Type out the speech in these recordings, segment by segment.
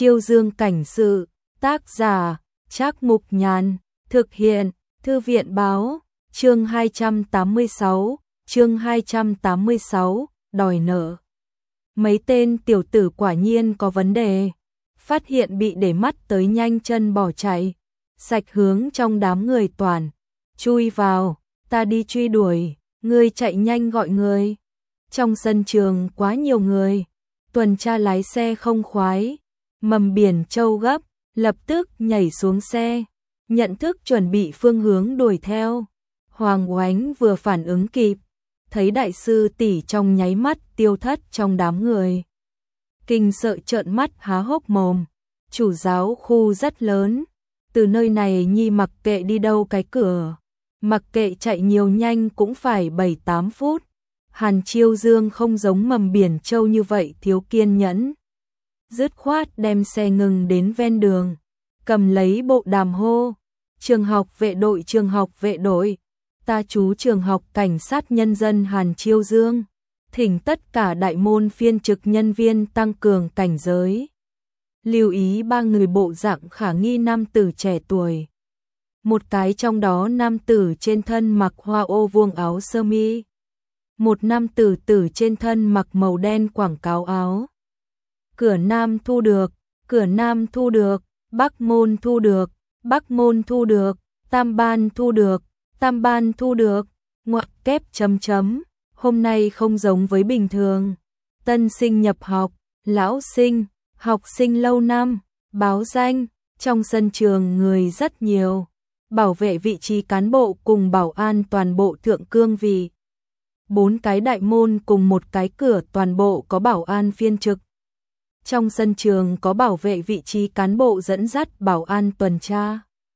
Chiêu Dương cảnh sự, tác giả, Trác Mục Nhàn, thực hiện, Thư viện báo, chương 286, đòi nợ. Mấy tên tiểu tử quả nhiên có vấn đề, phát hiện bị để mắt tới nhanh chân bỏ chạy, sạch hướng trong đám người toàn, chui vào, ta đi truy đuổi, ngươi chạy nhanh gọi người. Trong sân trường quá nhiều người, tuần tra lái xe không khoái, Mầm Biển Châu gấp, lập tức nhảy xuống xe, nhận thức chuẩn bị phương hướng đuổi theo. Hoàng Oánh vừa phản ứng kịp, thấy đại sư tỷ trong nháy mắt tiêu thất trong đám người. Kinh sợ trợn mắt há hốc mồm, chủ giáo khu rất lớn, từ nơi này nhi mặc kệ đi đâu cái cửa, mặc kệ chạy nhiều nhanh cũng phải 7-8 phút. Hàn Chiêu Dương không giống Mầm Biển Châu như vậy thiếu kiên nhẫn, dứt khoát đem xe ngừng đến ven đường, cầm lấy bộ đàm hô, trường học vệ đội, ta chú trường học cảnh sát nhân dân Hàn Chiêu Dương, thỉnh tất cả đại môn phiên trực nhân viên tăng cường cảnh giới. Lưu ý 3 người bộ dạng khả nghi nam tử trẻ tuổi. Một cái trong đó nam tử trên thân mặc hoa ô vuông áo sơ mi. Một nam tử trên thân mặc màu đen quảng cáo áo. Cửa Nam thu được, Bắc Môn thu được, Tam Ban thu được, ngoặc kép chấm chấm, hôm nay không giống với bình thường. Tân sinh nhập học, lão sinh, học sinh lâu năm, báo danh, trong sân trường người rất nhiều, bảo vệ vị trí cán bộ cùng bảo an toàn bộ thượng cương vị. 4 cái đại môn cùng một cái cửa toàn bộ có bảo an phiên trực. Trong sân trường có bảo vệ vị trí cán bộ dẫn dắt bảo an tuần tra.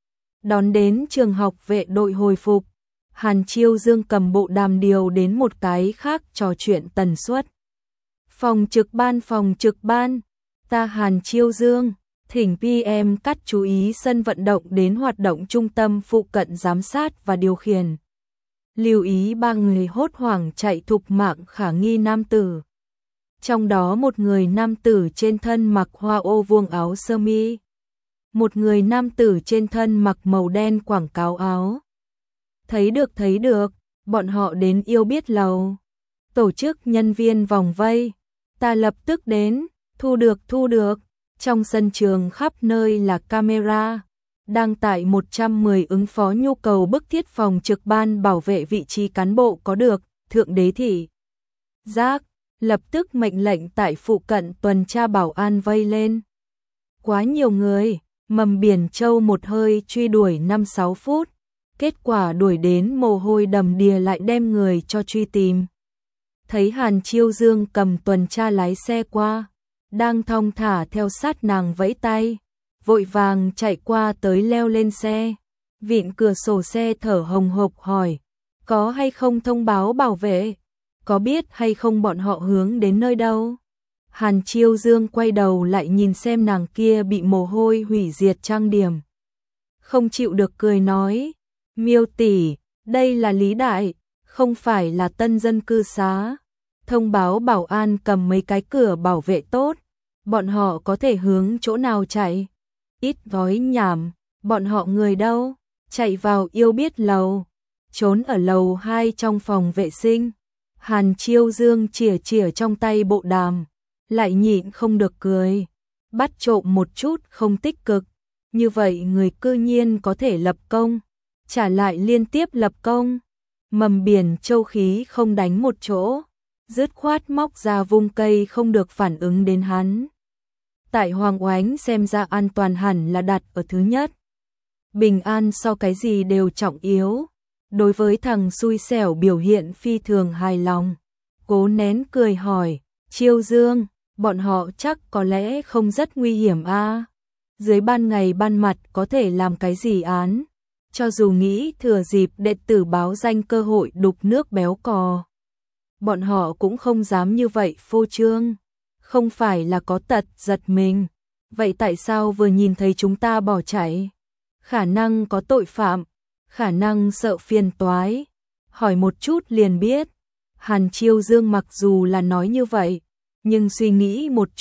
Đón đến trường học vệ đội hồi phục, Hàn Chiêu Dương cầm bộ đàm điều đến một cái khác trò chuyện tần suất. Phòng trực ban, ta Hàn Chiêu Dương, thỉnh PM cắt chú ý sân vận động đến hoạt động trung tâm phụ cận giám sát và điều khiển. Lưu ý 3 người hốt hoảng chạy thục mạng khả nghi nam tử. Trong đó một người nam tử trên thân mặc hoa ô vuông áo sơ mi, một người nam tử trên thân mặc màu đen quảng cáo áo. Thấy được, bọn họ đến yêu biết lầu. Tổ chức nhân viên vòng vây, ta lập tức đến, thu được. Trong sân trường khắp nơi là camera, đang tại 110 ứng phó nhu cầu bức thiết phòng trực ban bảo vệ vị trí cán bộ có được, thượng đế thị giác, lập tức mệnh lệnh tại phụ cận tuần tra bảo an vây lên. Quá nhiều người, Mầm Biển Châu một hơi truy đuổi 5-6 phút, kết quả đuổi đến mồ hôi đầm đìa lại đem người cho truy tìm. Thấy Hàn Chiêu Dương cầm tuần tra lái xe qua, đang thong thả theo sát nàng vẫy tay, vội vàng chạy qua tới leo lên xe, vịn cửa sổ xe thở hồng hộc hỏi, có hay không thông báo bảo vệ, có biết hay không bọn họ hướng đến nơi đâu. Hàn Chiêu Dương quay đầu lại nhìn xem nàng kia bị mồ hôi hủy diệt trang điểm, không chịu được cười nói, Miêu tỷ, đây là Lý Đại, không phải là tân dân cư xá. Thông báo bảo an cầm mấy cái cửa bảo vệ tốt, bọn họ có thể hướng chỗ nào chạy. Ít gói nhảm, bọn họ người đâu, chạy vào yêu biết lầu, trốn ở lầu 2 trong phòng vệ sinh. Hàn Chiêu Dương chìa trong tay bộ đàm, lại nhịn không được cười, bắt trộm một chút không tích cực, như vậy người cư nhiên có thể lập công, trả lại liên tiếp lập công. Mầm Biển Châu khí không đánh một chỗ, dứt khoát móc ra vung cây không được phản ứng đến hắn. Tại Hoàng Oánh xem ra an toàn hẳn là đặt ở thứ nhất. Bình an so cái gì đều trọng yếu. Đối với thằng xui xẻo biểu hiện phi thường hài lòng. Cố nén cười hỏi, Chiêu Dương, bọn họ chắc có lẽ không rất nguy hiểm a? Dưới ban ngày ban mặt có thể làm cái gì án? Cho dù nghĩ thừa dịp đệ tử báo danh cơ hội đục nước béo cò, bọn họ cũng không dám như vậy phô trương. Không phải là có tật giật mình, vậy tại sao vừa nhìn thấy chúng ta bỏ chạy? Khả năng có tội phạm, khả năng sợ phiền toái, hỏi một chút liền biết. Hàn Chiêu Dương mặc dù là nói như vậy, nhưng suy nghĩ một chút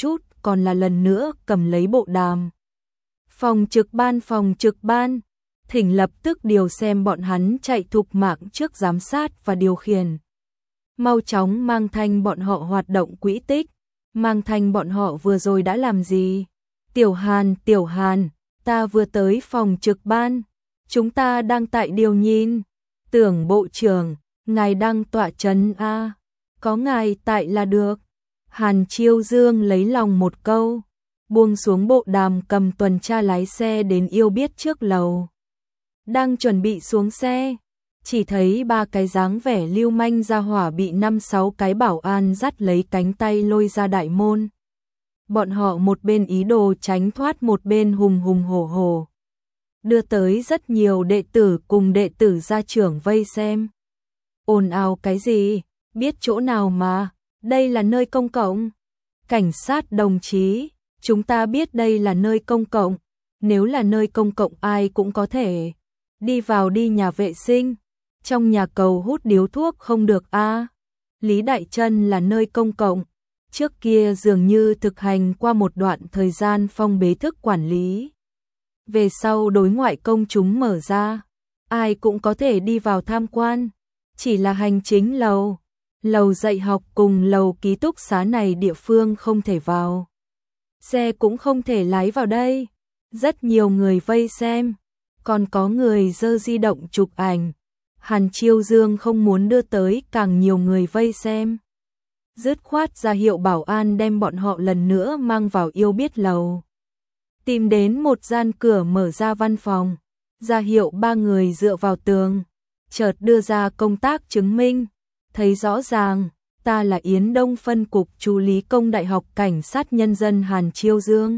còn là lần nữa cầm lấy bộ đàm. Phòng trực ban, thỉnh lập tức điều xem bọn hắn chạy thục mạng trước giám sát và điều khiển. Mau chóng mang thanh bọn họ hoạt động quỹ tích, mang thanh bọn họ vừa rồi đã làm gì. Tiểu Hàn, ta vừa tới phòng trực ban, chúng ta đang tại điều nhìn. Tưởng bộ trưởng, ngài đang tọa trấn a, có ngài tại là được. Hàn Chiêu Dương lấy lòng một câu, buông xuống bộ đàm cầm tuần tra lái xe đến yêu biết trước lầu. Đang chuẩn bị xuống xe, chỉ thấy ba cái dáng vẻ lưu manh ra hỏa bị 5-6 cái bảo an dắt lấy cánh tay lôi ra đại môn. Bọn họ một bên ý đồ tránh thoát, một bên hùng hùng hổ hổ. Đưa tới rất nhiều đệ tử cùng đệ tử gia trưởng vây xem. Ồn ào cái gì, biết chỗ nào mà, đây là nơi công cộng. Cảnh sát đồng chí, chúng ta biết đây là nơi công cộng, nếu là nơi công cộng ai cũng có thể đi vào, đi nhà vệ sinh, trong nhà cầu hút điếu thuốc không được a. Lý Đại Trân là nơi công cộng, trước kia dường như thực hành qua một đoạn thời gian phong bế thức quản lý. Về sau đối ngoại công chúng mở ra, ai cũng có thể đi vào tham quan, chỉ là hành chính lầu, lầu dạy học cùng lầu ký túc xá này địa phương không thể vào. Xe cũng không thể lái vào đây. Rất nhiều người vây xem, còn có người giơ di động chụp ảnh. Hàn Chiêu Dương không muốn đưa tới càng nhiều người vây xem, dứt khoát ra hiệu bảo an đem bọn họ lần nữa mang vào yêu biết lầu. Tìm đến một gian cửa mở ra văn phòng, ra hiệu ba người dựa vào tường, chợt đưa ra công tác chứng minh, thấy rõ ràng, ta là Yến Đông phân cục chú lý công Đại học Cảnh sát Nhân dân Hàn Chiêu Dương.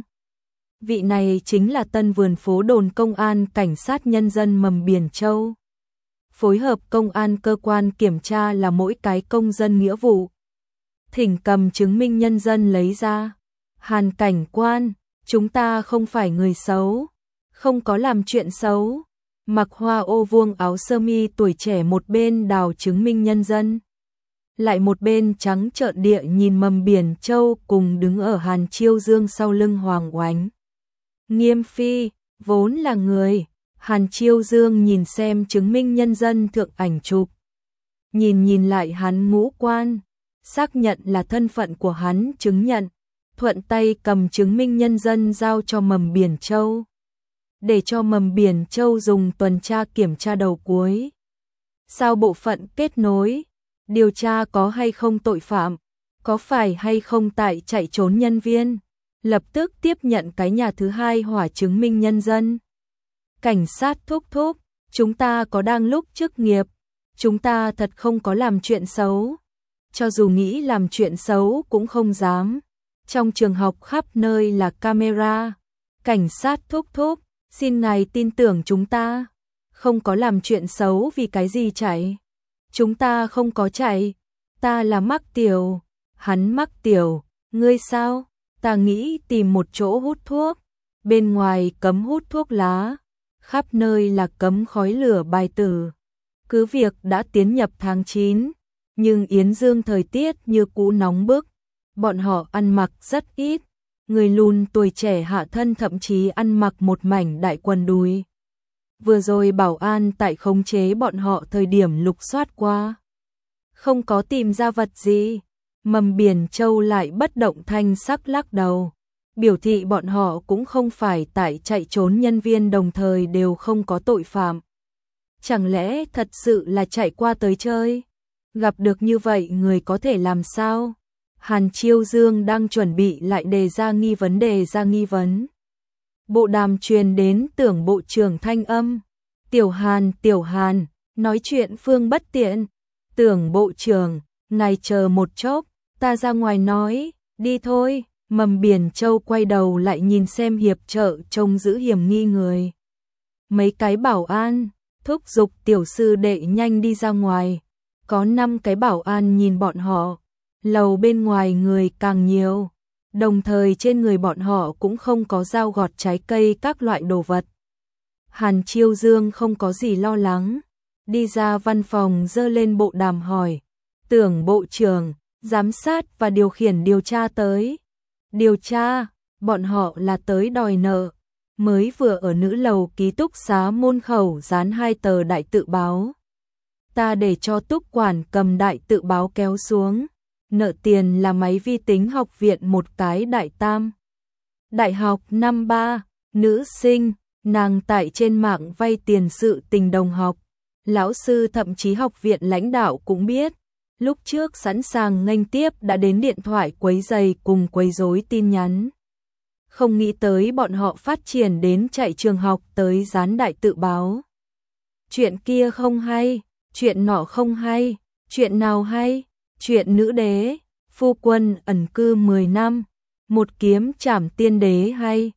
Vị này chính là tân vườn phố đồn công an Cảnh sát Nhân dân Mầm Biển Châu. Phối hợp công an cơ quan kiểm tra là mỗi cái công dân nghĩa vụ. Thỉnh cầm chứng minh nhân dân lấy ra. Hàn cảnh quan, chúng ta không phải người xấu, không có làm chuyện xấu. Mặc hoa ô vuông áo sơ mi tuổi trẻ một bên đào chứng minh nhân dân, lại một bên trắng trợn địa nhìn Mầm Biển Châu cùng đứng ở Hàn Chiêu Dương sau lưng Hoàng Oánh. Nghiêm Phi, vốn là người. Hàn Chiêu Dương nhìn xem chứng minh nhân dân thượng ảnh chụp, nhìn lại hắn ngũ quan, xác nhận là thân phận của hắn chứng nhận, thuận tay cầm chứng minh nhân dân giao cho Mầm Biển Châu, để cho Mầm Biển Châu dùng tuần tra kiểm tra đầu cuối. Sao bộ phận kết nối, điều tra có hay không tội phạm, có phải hay không tại chạy trốn nhân viên, lập tức tiếp nhận cái nhà thứ hai hỏa chứng minh nhân dân. Cảnh sát thúc, chúng ta có đang lúc chức nghiệp, chúng ta thật không có làm chuyện xấu. Cho dù nghĩ làm chuyện xấu cũng không dám. Trong trường học khắp nơi là camera. Cảnh sát thúc, xin ngài tin tưởng chúng ta. Không có làm chuyện xấu vì cái gì chạy. Chúng ta không có chạy. Ta là Mắc Tiểu. Hắn Mắc Tiểu, ngươi sao? Ta nghĩ tìm một chỗ hút thuốc. Bên ngoài cấm hút thuốc lá, khắp nơi là cấm khói lửa bài tử. Cứ việc đã tiến nhập tháng 9, nhưng Yến Dương thời tiết như cũ nóng bức, bọn họ ăn mặc rất ít, người lùn tuổi trẻ hạ thân thậm chí ăn mặc một mảnh đại quần đùi. Vừa rồi bảo an tại khống chế bọn họ thời điểm lục soát qua, không có tìm ra vật gì. Mầm Biển Châu lại bất động thanh sắc lắc đầu, biểu thị bọn họ cũng không phải tại chạy trốn nhân viên, đồng thời đều không có tội phạm. Chẳng lẽ thật sự là chạy qua tới chơi? Gặp được như vậy người có thể làm sao? Hàn Chiêu Dương đang chuẩn bị lại đề ra nghi vấn. Bộ đàm truyền đến Tưởng bộ trưởng thanh âm. Tiểu Hàn, nói chuyện phương bất tiện. Tưởng bộ trưởng, ngài chờ một chốc, ta ra ngoài nói, đi thôi. Mầm Biển Châu quay đầu lại nhìn xem hiệp trợ trông giữ hiểm nghi người. Mấy cái bảo an thúc giục tiểu sư đệ nhanh đi ra ngoài. Có 5 cái bảo an nhìn bọn họ. Lầu bên ngoài người càng nhiều, đồng thời trên người bọn họ cũng không có dao gọt trái cây các loại đồ vật. Hàn Chiêu Dương không có gì lo lắng, đi ra văn phòng giơ lên bộ đàm hỏi. Tưởng bộ trưởng, giám sát và điều khiển điều tra tới. Điều tra, bọn họ là tới đòi nợ, mới vừa ở nữ lầu ký túc xá môn khẩu dán 2 tờ đại tự báo. Ta để cho túc quản cầm đại tự báo kéo xuống, nợ tiền là máy vi tính học viện một cái đại tam. Đại học năm 3, nữ sinh, nàng tại trên mạng vay tiền sự tình đồng học. Lão sư thậm chí học viện lãnh đạo cũng biết, lúc trước sẵn sàng nghênh tiếp đã đến điện thoại quấy rầy cùng quấy rối tin nhắn. Không nghĩ tới bọn họ phát triển đến chạy trường học tới dán đại tự báo. Chuyện kia không hay, chuyện nọ không hay, chuyện nào hay, chuyện nữ đế, phu quân ẩn cư 10 năm, một kiếm trảm tiên đế hay.